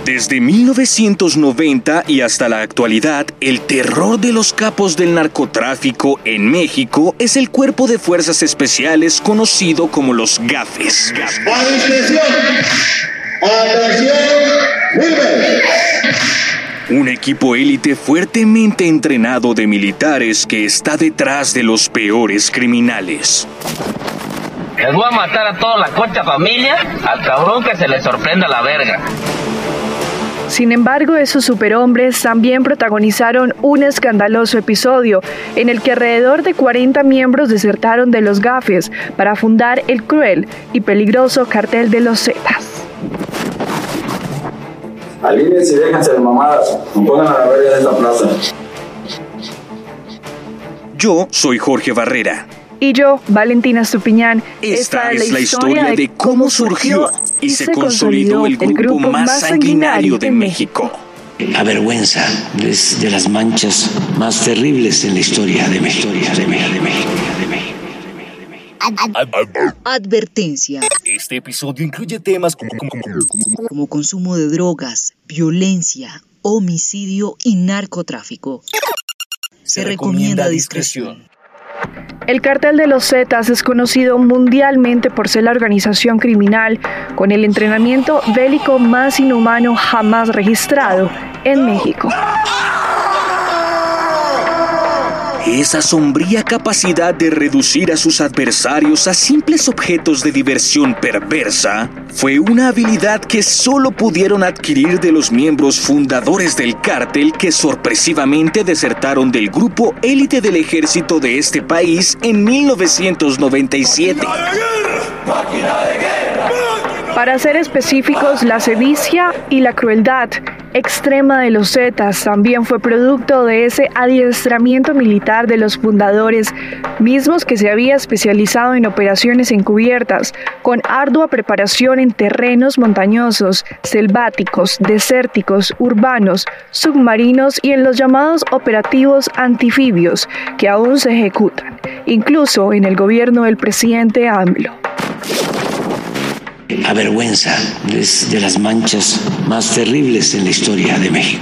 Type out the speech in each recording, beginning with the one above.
Desde 1990 y hasta la actualidad, el terror de los capos del narcotráfico en México es el Cuerpo de Fuerzas Especiales conocido como los GAFES. ¡Atención! Un equipo élite fuertemente entrenado de militares que está detrás de los peores criminales. Les voy a matar a toda la concha familia, al cabrón que se le sorprenda la verga. Sin embargo, esos superhombres también protagonizaron un escandaloso episodio en el que alrededor de 40 miembros desertaron de los GAFES para fundar el cruel y peligroso Cartel de los Zetas. Alíñense y déjense de mamadas, no pongan a la verga de esta plaza. Yo soy Jorge Barrera. Y yo, Valentina Estupiñán. Esta es la historia de cómo surgió y se consolidó el grupo más sanguinario de México. Avergüenza es de las manchas más terribles en la historia de México. Advertencia. Este episodio incluye temas como consumo de drogas, violencia, homicidio y narcotráfico. Se recomienda discreción. El Cartel de los Zetas es conocido mundialmente por ser la organización criminal con el entrenamiento bélico más inhumano jamás registrado en México. Esa sombría capacidad de reducir a sus adversarios a simples objetos de diversión perversa fue una habilidad que solo pudieron adquirir de los miembros fundadores del cártel que sorpresivamente desertaron del grupo élite del ejército de este país en 1997. Para ser específicos, la sevicia y la crueldad extrema de los Zetas también fue producto de ese adiestramiento militar de los fundadores, mismos que se había especializado en operaciones encubiertas, con ardua preparación en terrenos montañosos, selváticos, desérticos, urbanos, submarinos y en los llamados operativos anfibios, que aún se ejecutan, incluso en el gobierno del presidente AMLO. Avergüenza es de las manchas más terribles en la historia de México.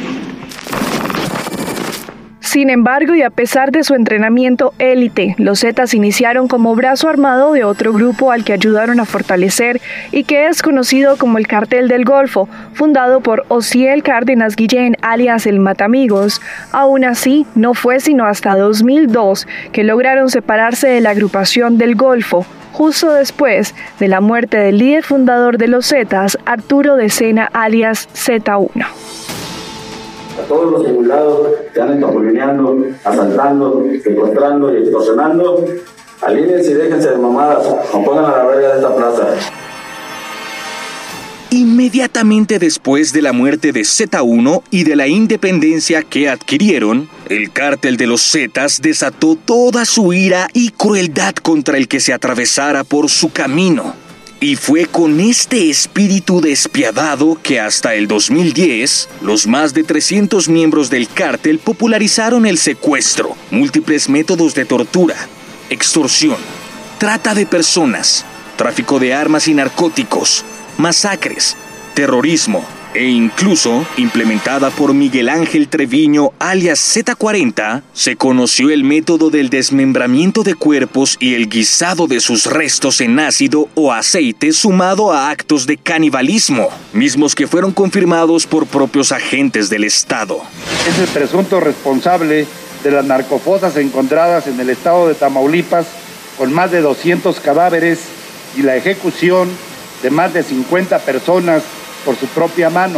Sin embargo, y a pesar de su entrenamiento élite, los Zetas iniciaron como brazo armado de otro grupo al que ayudaron a fortalecer y que es conocido como el Cartel del Golfo, fundado por Osiel Cárdenas Guillén, alias el Matamigos. Aún así, no fue sino hasta 2002 que lograron separarse de la agrupación del Golfo, justo después de la muerte del líder fundador de los Zetas, Arturo de Sena, alias Z1. A todos los simulados que andan tapulineando, asaltando, secuestrando y extorsionando, alíñense y déjense de mamadas, no pongan a la verga de esta plaza. Inmediatamente después de la muerte de Z1 y de la independencia que adquirieron, el Cártel de los Zetas desató toda su ira y crueldad contra el que se atravesara por su camino. Y fue con este espíritu despiadado que hasta el 2010, los más de 300 miembros del cártel popularizaron el secuestro, múltiples métodos de tortura, extorsión, trata de personas, tráfico de armas y narcóticos, masacres, terrorismo e incluso, implementada por Miguel Ángel Treviño alias Z40, se conoció el método del desmembramiento de cuerpos y el guisado de sus restos en ácido o aceite sumado a actos de canibalismo, mismos que fueron confirmados por propios agentes del Estado. Es el presunto responsable de las narcofosas encontradas en el estado de Tamaulipas con más de 200 cadáveres y la ejecución de más de 50 personas por su propia mano.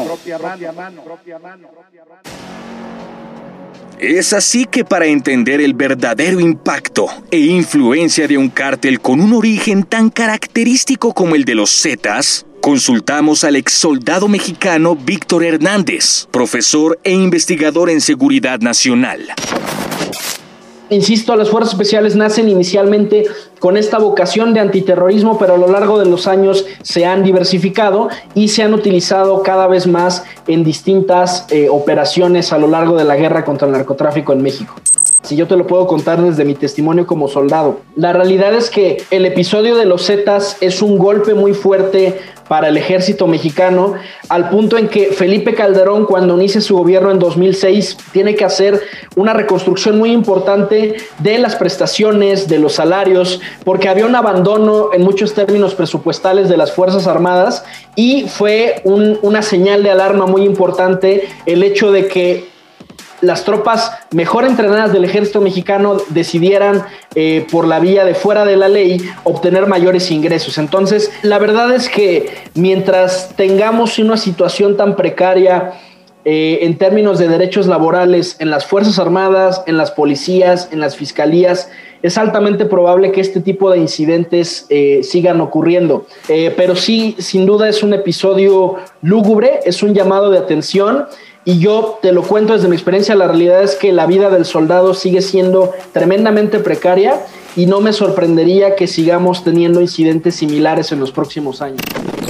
Es así que para entender el verdadero impacto e influencia de un cártel con un origen tan característico como el de los Zetas, consultamos al exsoldado mexicano Víctor Hernández, profesor e investigador en seguridad nacional. Insisto, las fuerzas especiales nacen inicialmente con esta vocación de antiterrorismo, pero a lo largo de los años se han diversificado y se han utilizado cada vez más en distintas operaciones a lo largo de la guerra contra el narcotráfico en México. si yo te lo puedo contar desde mi testimonio como soldado. La realidad es que el episodio de los Zetas es un golpe muy fuerte para el ejército mexicano, al punto en que Felipe Calderón, cuando inicia su gobierno en 2006, tiene que hacer una reconstrucción muy importante de las prestaciones, de los salarios, porque había un abandono en muchos términos presupuestales de las Fuerzas Armadas, y fue una señal de alarma muy importante el hecho de que las tropas mejor entrenadas del ejército mexicano decidieran por la vía de fuera de la ley obtener mayores ingresos. Entonces, la verdad es que mientras tengamos una situación tan precaria en términos de derechos laborales en las Fuerzas Armadas, en las policías, en las fiscalías, es altamente probable que este tipo de incidentes sigan ocurriendo. Pero sí, sin duda es un episodio lúgubre, es un llamado de atención. Y yo te lo cuento desde mi experiencia, la realidad es que la vida del soldado sigue siendo tremendamente precaria y no me sorprendería que sigamos teniendo incidentes similares en los próximos años.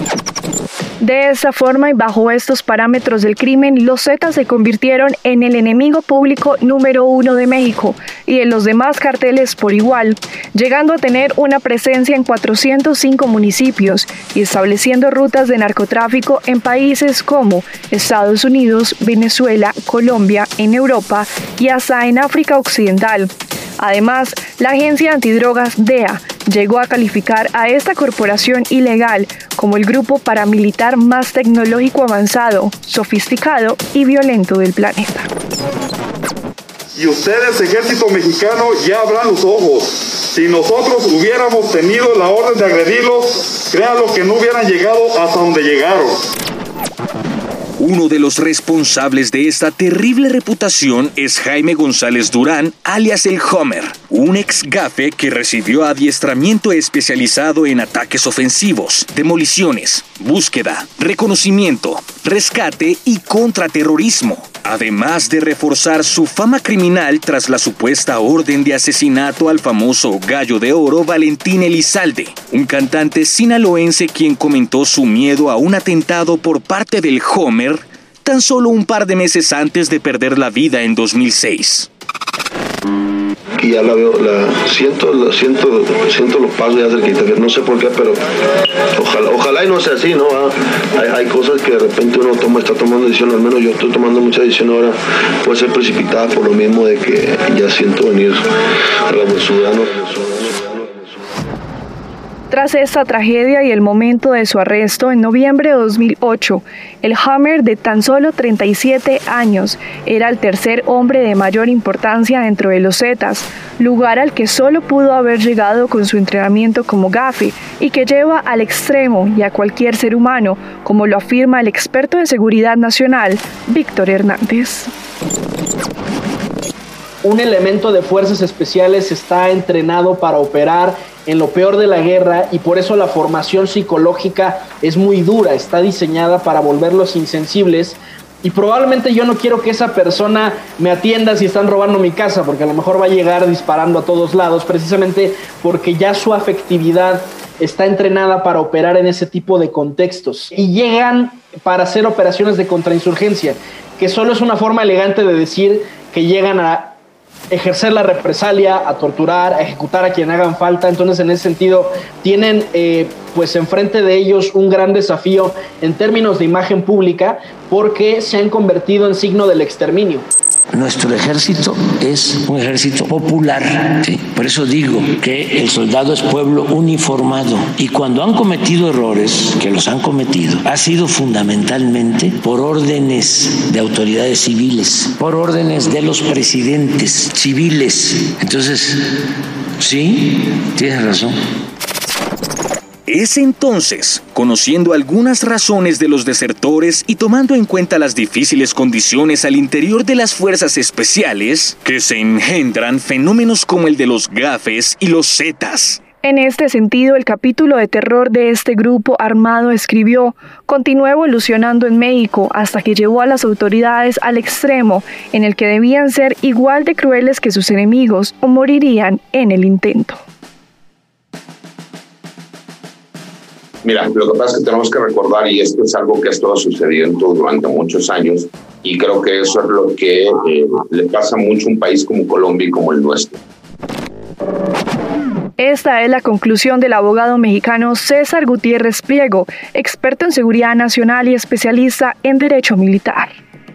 De esta forma y bajo estos parámetros del crimen, los Zetas se convirtieron en el enemigo público número 1 de México y en los demás carteles por igual, llegando a tener una presencia en 405 municipios y estableciendo rutas de narcotráfico en países como Estados Unidos, Venezuela, Colombia, en Europa y hasta en África Occidental. Además, la agencia antidrogas DEA llegó a calificar a esta corporación ilegal como el grupo paramilitar más tecnológico avanzado, sofisticado y violento del planeta. Y ustedes, ejército mexicano, ya abran los ojos. Si nosotros hubiéramos tenido la orden de agredirlos, créanlo que no hubieran llegado hasta donde llegaron. Uno de los responsables de esta terrible reputación es Jaime González Durán, alias el Homer, un ex gafe que recibió adiestramiento especializado en ataques ofensivos, demoliciones, búsqueda, reconocimiento, rescate y contraterrorismo, además de reforzar su fama criminal tras la supuesta orden de asesinato al famoso Gallo de Oro Valentín Elizalde, un cantante sinaloense quien comentó su miedo a un atentado por parte del Homer tan solo un par de meses antes de perder la vida en 2006. Y ya la veo, siento los pasos ya cerquita, que no sé por qué, pero ojalá y no sea así, ¿no? Hay cosas que de repente uno está tomando decisiones, al menos yo estoy tomando muchas decisiones ahora, puede ser precipitada por lo mismo de que ya siento venir a la Venezuela. Tras esta tragedia y el momento de su arresto en noviembre de 2008, el Homer, de tan solo 37 años, era el tercer hombre de mayor importancia dentro de los Zetas, lugar al que solo pudo haber llegado con su entrenamiento como gafe y que lleva al extremo y a cualquier ser humano, como lo afirma el experto de seguridad nacional, Víctor Hernández. Un elemento de fuerzas especiales está entrenado para operar en lo peor de la guerra y por eso la formación psicológica es muy dura, está diseñada para volverlos insensibles y probablemente yo no quiero que esa persona me atienda si están robando mi casa, porque a lo mejor va a llegar disparando a todos lados, precisamente porque ya su afectividad está entrenada para operar en ese tipo de contextos y llegan para hacer operaciones de contrainsurgencia, que solo es una forma elegante de decir que llegan a ejercer la represalia, a torturar, a ejecutar a quien hagan falta. Entonces, en ese sentido, tienen pues enfrente de ellos un gran desafío en términos de imagen pública, porque se han convertido en signo del exterminio. Nuestro ejército es un ejército popular, ¿sí? Por eso digo que el soldado es pueblo uniformado y cuando han cometido errores, que los han cometido, ha sido fundamentalmente por órdenes de autoridades civiles, por órdenes de los presidentes civiles. Entonces, sí, tienes razón. Es entonces, conociendo algunas razones de los desertores y tomando en cuenta las difíciles condiciones al interior de las fuerzas especiales, que se engendran fenómenos como el de los gafes y los zetas. En este sentido, el capítulo de terror de este grupo armado continuó evolucionando en México hasta que llevó a las autoridades al extremo en el que debían ser igual de crueles que sus enemigos o morirían en el intento. Mira, lo que pasa es que tenemos que recordar, y esto es algo que ha estado sucediendo durante muchos años, y creo que eso es lo que le pasa mucho a un país como Colombia y como el nuestro. Esta es la conclusión del abogado mexicano César Gutiérrez Priego, experto en seguridad nacional y especialista en derecho militar.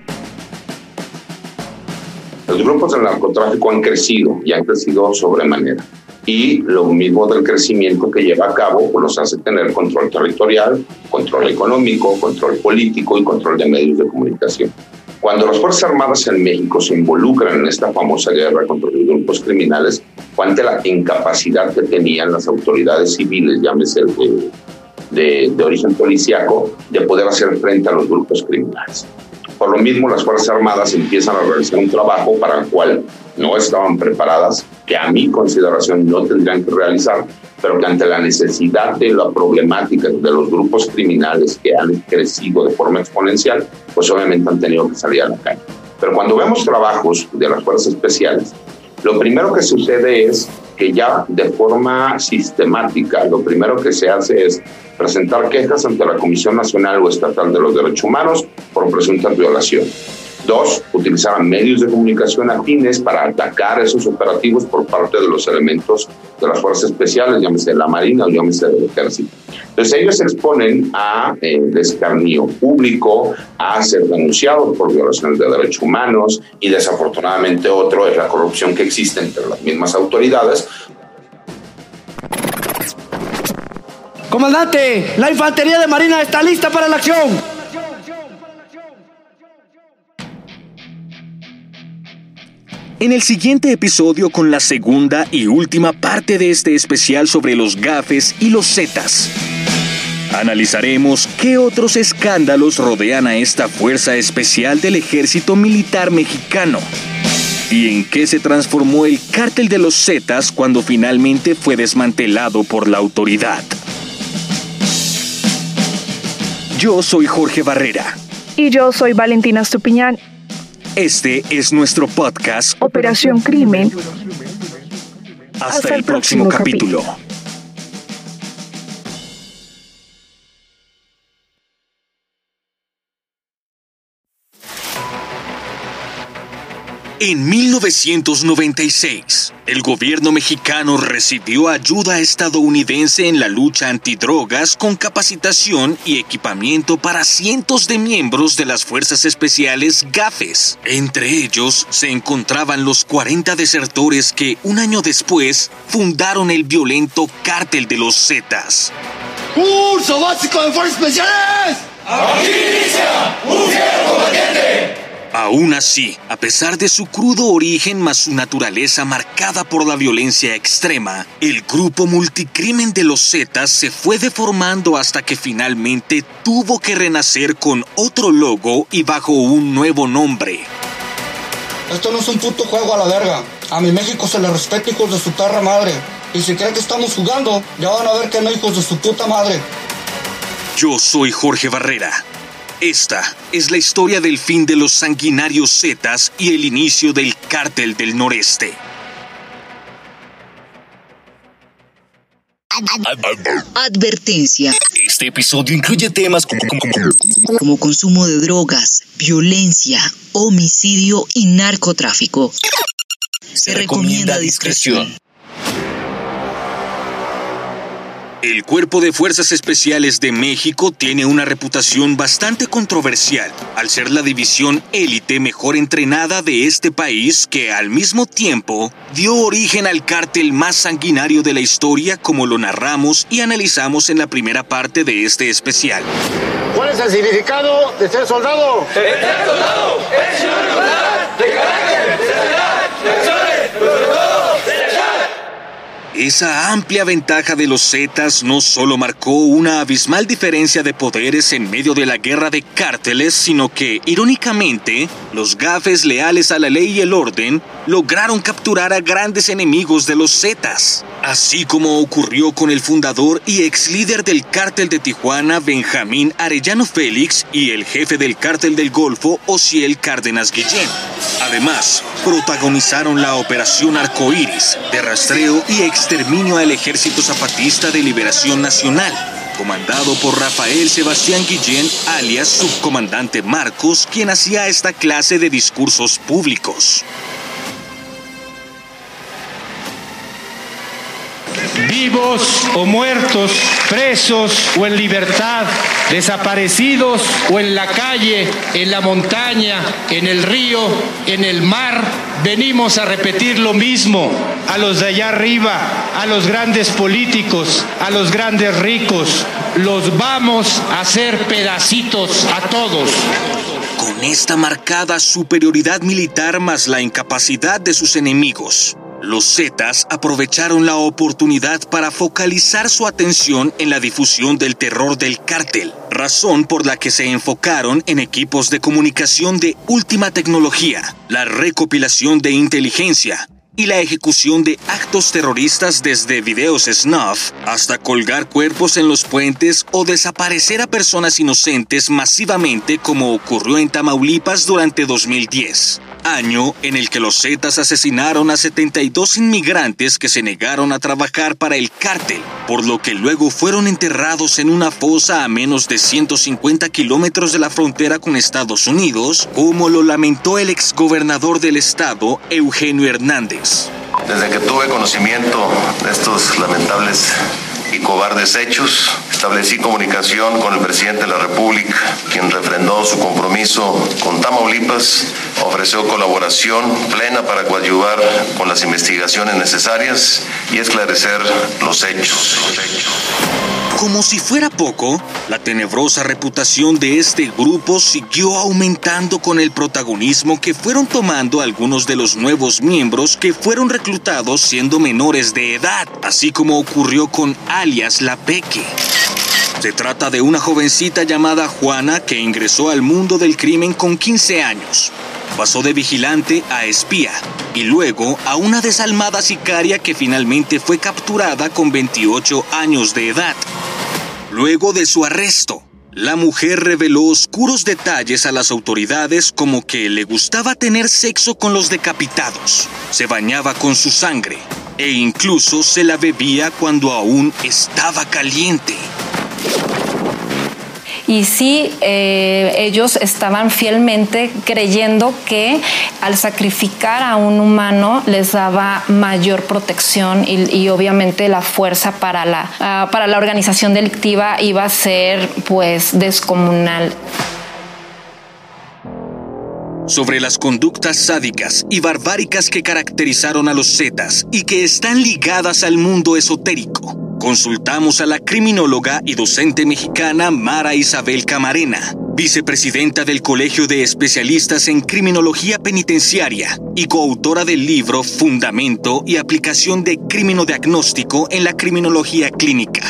Los grupos del narcotráfico han crecido y han crecido sobremanera. Y lo mismo del crecimiento que lleva a cabo, pues los hace tener control territorial, control económico, control político y control de medios de comunicación. Cuando las Fuerzas Armadas en México se involucran en esta famosa guerra contra los grupos criminales, fue ante la incapacidad que tenían las autoridades civiles, llámese de origen policíaco, de poder hacer frente a los grupos criminales. Por lo mismo, las Fuerzas Armadas empiezan a realizar un trabajo para el cual no estaban preparadas, que a mi consideración no tendrían que realizar, pero que ante la necesidad de la problemática de los grupos criminales que han crecido de forma exponencial, pues obviamente han tenido que salir a la calle. Pero cuando vemos trabajos de las fuerzas especiales, lo primero que sucede es que ya de forma sistemática, lo primero que se hace es presentar quejas ante la Comisión Nacional o Estatal de los Derechos Humanos por presuntas violaciones. 2, utilizar medios de comunicación afines para atacar esos operativos por parte de los elementos de las fuerzas especiales, llámese de la Marina o llámese del Ejército. Entonces ellos se exponen a escarnio público, a ser denunciados por violaciones de derechos humanos, y desafortunadamente otro es la corrupción que existe entre las mismas autoridades. Comandante, la infantería de Marina está lista para la acción. En el siguiente episodio, con la segunda y última parte de este especial sobre los gafes y los zetas, analizaremos qué otros escándalos rodean a esta fuerza especial del Ejército Militar Mexicano y en qué se transformó el cártel de los zetas cuando finalmente fue desmantelado por la autoridad. Yo soy Jorge Barrera. Y yo soy Valentina Estupiñán. Este es nuestro podcast Operación Crimen. Hasta el próximo capítulo. En 1996, el gobierno mexicano recibió ayuda estadounidense en la lucha antidrogas con capacitación y equipamiento para cientos de miembros de las fuerzas especiales GAFES. Entre ellos se encontraban los 40 desertores que, un año después, fundaron el violento Cártel de los Zetas. ¡Curso básico de fuerzas especiales! ¡Aquí inicia un fiero combatiente! Aún así, a pesar de su crudo origen más su naturaleza marcada por la violencia extrema, el grupo multicrimen de los Zetas se fue deformando hasta que finalmente tuvo que renacer con otro logo y bajo un nuevo nombre. Esto no es un puto juego a la verga. A mi México se le respeta, hijos de su perra madre. Y si creen que estamos jugando, ya van a ver que no, hijos de su puta madre. Yo soy Jorge Barrera. Esta es la historia del fin de los sanguinarios Zetas y el inicio del Cártel del Noreste. Advertencia. Este episodio incluye temas como consumo de drogas, violencia, homicidio y narcotráfico. Se recomienda discreción. El Cuerpo de Fuerzas Especiales de México tiene una reputación bastante controversial, al ser la división élite mejor entrenada de este país que, al mismo tiempo, dio origen al cártel más sanguinario de la historia, como lo narramos y analizamos en la primera parte de este especial. ¿Cuál es el significado de ser soldado? El ser soldado es sinónimo de carácter, de seriedad, de acciones, pero sobre todo de lealtad. Esa amplia ventaja de los Zetas no solo marcó una abismal diferencia de poderes en medio de la guerra de cárteles, sino que, irónicamente, los GAFES leales a la ley y el orden lograron capturar a grandes enemigos de los Zetas. Así como ocurrió con el fundador y ex líder del cártel de Tijuana, Benjamín Arellano Félix, y el jefe del cártel del Golfo, Osiel Cárdenas Guillén. Además, protagonizaron la Operación Arcoíris, de rastreo y exterminio al Ejército Zapatista de Liberación Nacional, comandado por Rafael Sebastián Guillén, alias Subcomandante Marcos, quien hacía esta clase de discursos públicos. Vivos o muertos, presos o en libertad, desaparecidos o en la calle, en la montaña, en el río, en el mar, venimos a repetir lo mismo a los de allá arriba, a los grandes políticos, a los grandes ricos. Los vamos a hacer pedacitos a todos. Con esta marcada superioridad militar más la incapacidad de sus enemigos, los Zetas aprovecharon la oportunidad para focalizar su atención en la difusión del terror del cártel, razón por la que se enfocaron en equipos de comunicación de última tecnología, la recopilación de inteligencia y la ejecución de actos terroristas desde videos snuff hasta colgar cuerpos en los puentes o desaparecer a personas inocentes masivamente, como ocurrió en Tamaulipas durante 2010. Año en el que los Zetas asesinaron a 72 inmigrantes que se negaron a trabajar para el cártel, por lo que luego fueron enterrados en una fosa a menos de 150 kilómetros de la frontera con Estados Unidos, como lo lamentó el exgobernador del estado, Eugenio Hernández. Desde que tuve conocimiento de estos lamentables y cobardes hechos, establecí comunicación con el presidente de la República, quien refrendó su compromiso con Tamaulipas, ofreció colaboración plena para coadyuvar con las investigaciones necesarias y esclarecer los hechos. Como si fuera poco, la tenebrosa reputación de este grupo siguió aumentando con el protagonismo que fueron tomando algunos de los nuevos miembros que fueron reclutados siendo menores de edad, así como ocurrió con alias La Peque. Se trata de una jovencita llamada Juana que ingresó al mundo del crimen con 15 años. Pasó de vigilante a espía y luego a una desalmada sicaria que finalmente fue capturada con 28 años de edad. Luego de su arresto, la mujer reveló oscuros detalles a las autoridades, como que le gustaba tener sexo con los decapitados, se bañaba con su sangre e incluso se la bebía cuando aún estaba caliente. Y sí, ellos estaban fielmente creyendo que al sacrificar a un humano les daba mayor protección y obviamente la fuerza para la organización delictiva iba a ser pues descomunal. Sobre las conductas sádicas y barbáricas que caracterizaron a los Zetas y que están ligadas al mundo esotérico, consultamos a la criminóloga y docente mexicana Mara Isabel Camarena, vicepresidenta del Colegio de Especialistas en Criminología Penitenciaria y coautora del libro Fundamento y Aplicación de Criminodiagnóstico en la Criminología Clínica.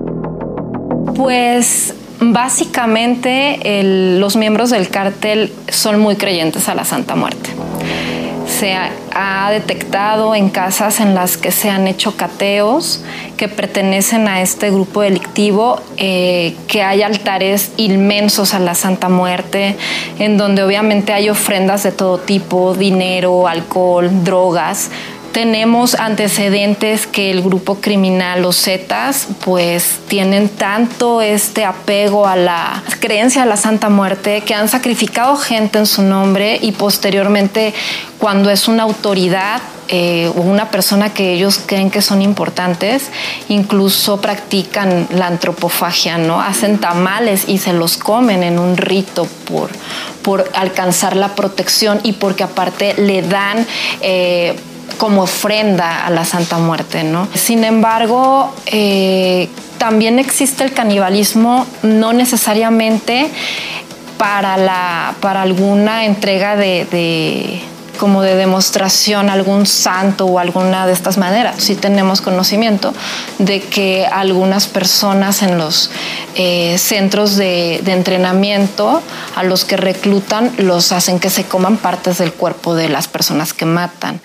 Pues básicamente los miembros del cártel son muy creyentes a la Santa Muerte. Se ha detectado en casas en las que se han hecho cateos que pertenecen a este grupo delictivo, que hay altares inmensos a la Santa Muerte, en donde obviamente hay ofrendas de todo tipo, dinero, alcohol, drogas. Tenemos antecedentes que el grupo criminal, los Zetas, pues tienen tanto este apego a la creencia de la Santa Muerte que han sacrificado gente en su nombre y posteriormente, cuando es una autoridad o una persona que ellos creen que son importantes, incluso practican la antropofagia, ¿no? Hacen tamales y se los comen en un rito por alcanzar la protección y porque aparte le dan como ofrenda a la Santa Muerte, ¿no? Sin embargo, también existe el canibalismo, no necesariamente para alguna entrega de demostración a algún santo o alguna de estas maneras. Sí tenemos conocimiento de que algunas personas en los centros de entrenamiento a los que reclutan los hacen que se coman partes del cuerpo de las personas que matan.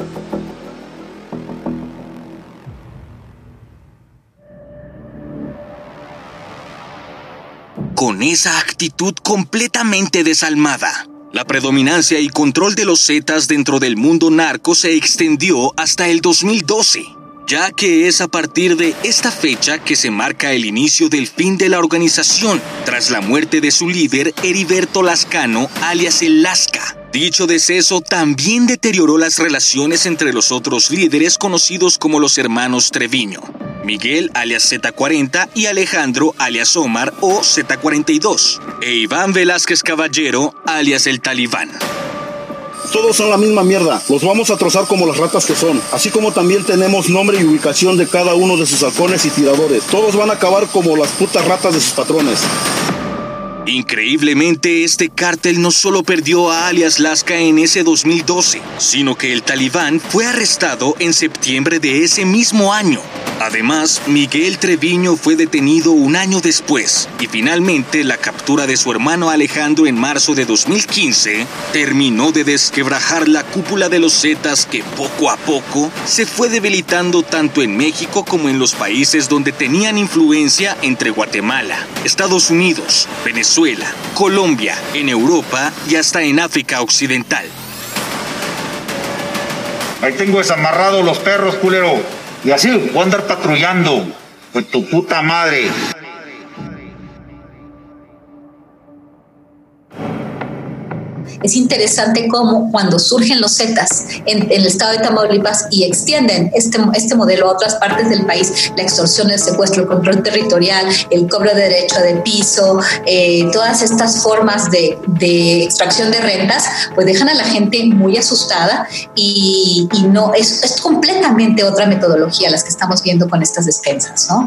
Con esa actitud completamente desalmada, la predominancia y control de los Zetas dentro del mundo narco se extendió hasta el 2012. ya que es a partir de esta fecha que se marca el inicio del fin de la organización, tras la muerte de su líder Heriberto Lascano, alias el Lasca. Dicho deceso también deterioró las relaciones entre los otros líderes conocidos como los hermanos Treviño, Miguel alias Z40 y Alejandro alias Omar o Z42, e Iván Velázquez Caballero alias el Talibán. Todos son la misma mierda, los vamos a trozar como las ratas que son, así como también tenemos nombre y ubicación de cada uno de sus halcones y tiradores. Todos van a acabar como las putas ratas de sus patrones. Increíblemente, este cártel no solo perdió a alias Lasca en ese 2012, sino que el Talibán fue arrestado en septiembre de ese mismo año. Además, Miguel Treviño fue detenido un año después y finalmente la captura de su hermano Alejandro en marzo de 2015 terminó de desquebrajar la cúpula de los Zetas que poco a poco se fue debilitando tanto en México como en los países donde tenían influencia entre Guatemala, Estados Unidos, Venezuela, Colombia, en Europa y hasta en África Occidental. Ahí tengo desamarrados los perros, culero. Y así voy a andar patrullando. Pues tu puta madre. Es interesante cómo cuando surgen los Zetas en el estado de Tamaulipas y extienden este modelo a otras partes del país, la extorsión, el secuestro, el control territorial, el cobro de derecho de piso, todas estas formas de extracción de rentas, pues dejan a la gente muy asustada y no es completamente otra metodología las que estamos viendo con estas despensas, ¿no?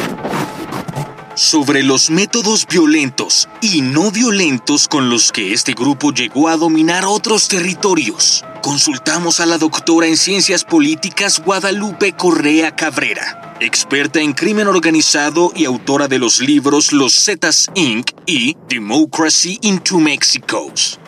Sobre los métodos violentos y no violentos con los que este grupo llegó a dominar otros territorios, consultamos a la doctora en Ciencias Políticas Guadalupe Correa Cabrera, experta en crimen organizado y autora de los libros Los Zetas Inc. y Democracy into Mexico.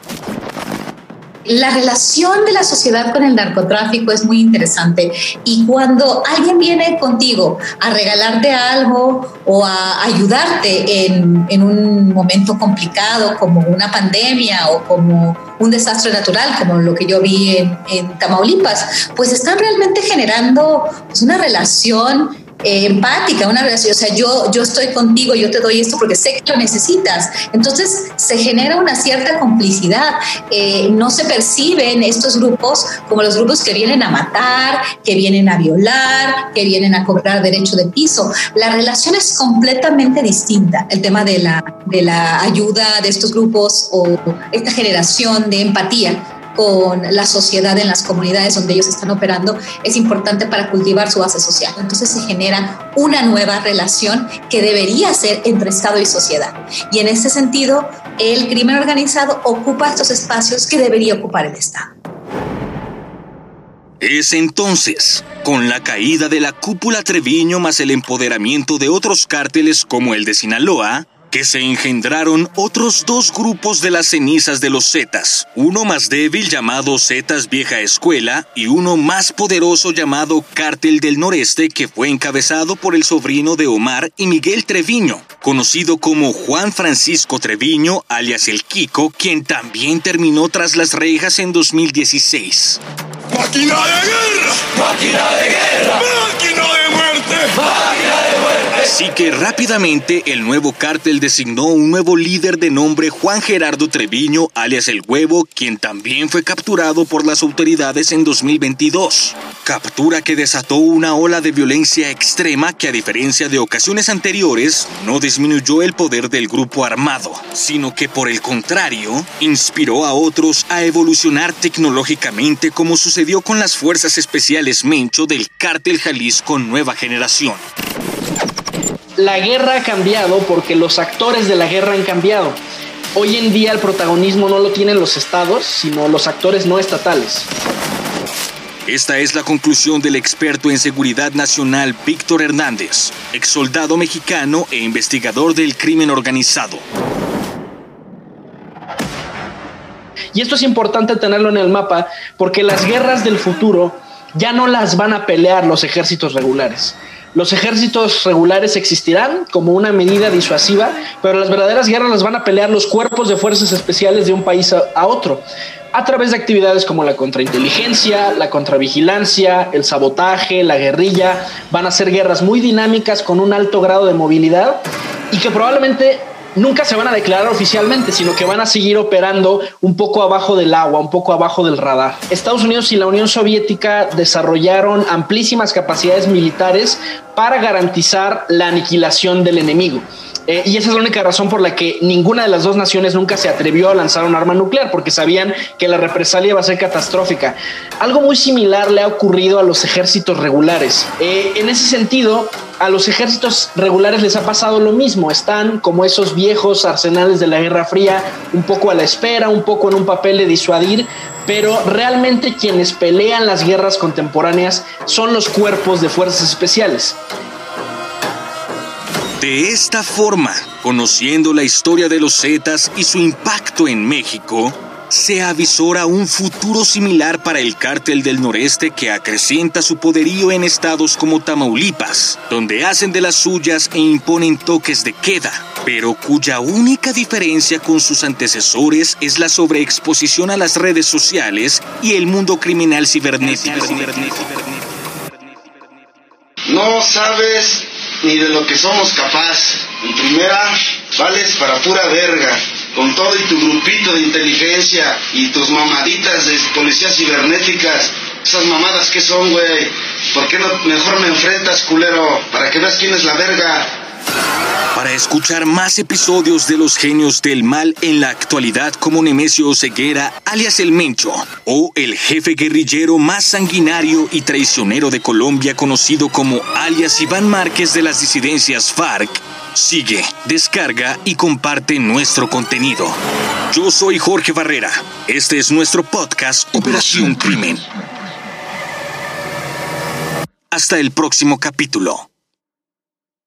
La relación de la sociedad con el narcotráfico es muy interesante y cuando alguien viene contigo a regalarte algo o a ayudarte en un momento complicado como una pandemia o como un desastre natural como lo que yo vi en Tamaulipas, pues están realmente generando pues, una relación empática, una relación, o sea, yo estoy contigo, yo te doy esto porque sé que lo necesitas. Entonces se genera una cierta complicidad. No se perciben estos grupos como los grupos que vienen a matar, que vienen a violar, que vienen a cobrar derecho de piso. La relación es completamente distinta. El tema de la ayuda de estos grupos o esta generación de empatía con la sociedad en las comunidades donde ellos están operando es importante para cultivar su base social. Entonces se genera una nueva relación que debería ser entre Estado y sociedad. Y en ese sentido, el crimen organizado ocupa estos espacios que debería ocupar el Estado. Es entonces, con la caída de la cúpula Treviño más el empoderamiento de otros cárteles como el de Sinaloa, que se engendraron otros dos grupos de las cenizas de los Zetas, uno más débil llamado Zetas Vieja Escuela y uno más poderoso llamado Cártel del Noreste, que fue encabezado por el sobrino de Omar y Miguel Treviño, conocido como Juan Francisco Treviño, alias el Kiko, quien también terminó tras las rejas en 2016. ¡Máquina de guerra! ¡Máquina de guerra! ¡Máquina de muerte! ¡Máquina de muerte! Así que rápidamente el nuevo cártel designó un nuevo líder de nombre Juan Gerardo Treviño, alias El Huevo, quien también fue capturado por las autoridades en 2022. Captura que desató una ola de violencia extrema que, a diferencia de ocasiones anteriores, no disminuyó el poder del grupo armado, sino que por el contrario, inspiró a otros a evolucionar tecnológicamente, como sucedió con las Fuerzas Especiales Mencho del Cártel Jalisco Nueva Generación. La guerra ha cambiado porque los actores de la guerra han cambiado. Hoy en día el protagonismo no lo tienen los estados, sino los actores no estatales. Esta es la conclusión del experto en seguridad nacional Víctor Hernández, exsoldado mexicano e investigador del crimen organizado. Y esto es importante tenerlo en el mapa porque las guerras del futuro ya no las van a pelear los ejércitos regulares. Los ejércitos regulares existirán como una medida disuasiva, pero las verdaderas guerras las van a pelear los cuerpos de fuerzas especiales de un país a otro, a través de actividades como la contrainteligencia, la contravigilancia, el sabotaje, la guerrilla. Van a ser guerras muy dinámicas con un alto grado de movilidad y que probablemente nunca se van a declarar oficialmente, sino que van a seguir operando un poco abajo del agua, un poco abajo del radar. Estados Unidos y la Unión Soviética desarrollaron amplísimas capacidades militares para garantizar la aniquilación del enemigo. Y esa es la única razón por la que ninguna de las dos naciones nunca se atrevió a lanzar un arma nuclear, porque sabían que la represalia iba a ser catastrófica. Algo muy similar le ha ocurrido a los ejércitos regulares. En ese sentido, a los ejércitos regulares les ha pasado lo mismo. Están como esos viejos arsenales de la Guerra Fría, un poco a la espera, un poco en un papel de disuadir, pero realmente quienes pelean las guerras contemporáneas son los cuerpos de fuerzas especiales. De esta forma, conociendo la historia de los Zetas y su impacto en México, se avisora un futuro similar para el Cártel del Noreste que acrecienta su poderío en estados como Tamaulipas, donde hacen de las suyas e imponen toques de queda, pero cuya única diferencia con sus antecesores es la sobreexposición a las redes sociales y el mundo criminal cibernético. No sabes ni de lo que somos capaz. En primera, vales para pura verga. Con todo y tu grupito de inteligencia y tus mamaditas de policías cibernéticas. Esas mamadas que son, güey. ¿Por qué no mejor me enfrentas, culero? Para que veas quién es la verga. Para escuchar más episodios de los genios del mal en la actualidad como Nemesio Oseguera, alias El Mencho, o el jefe guerrillero más sanguinario y traicionero de Colombia conocido como alias Iván Márquez de las disidencias FARC, sigue, descarga y comparte nuestro contenido. Yo soy Jorge Barrera. Este es nuestro podcast Operación Crimen. Hasta el próximo capítulo.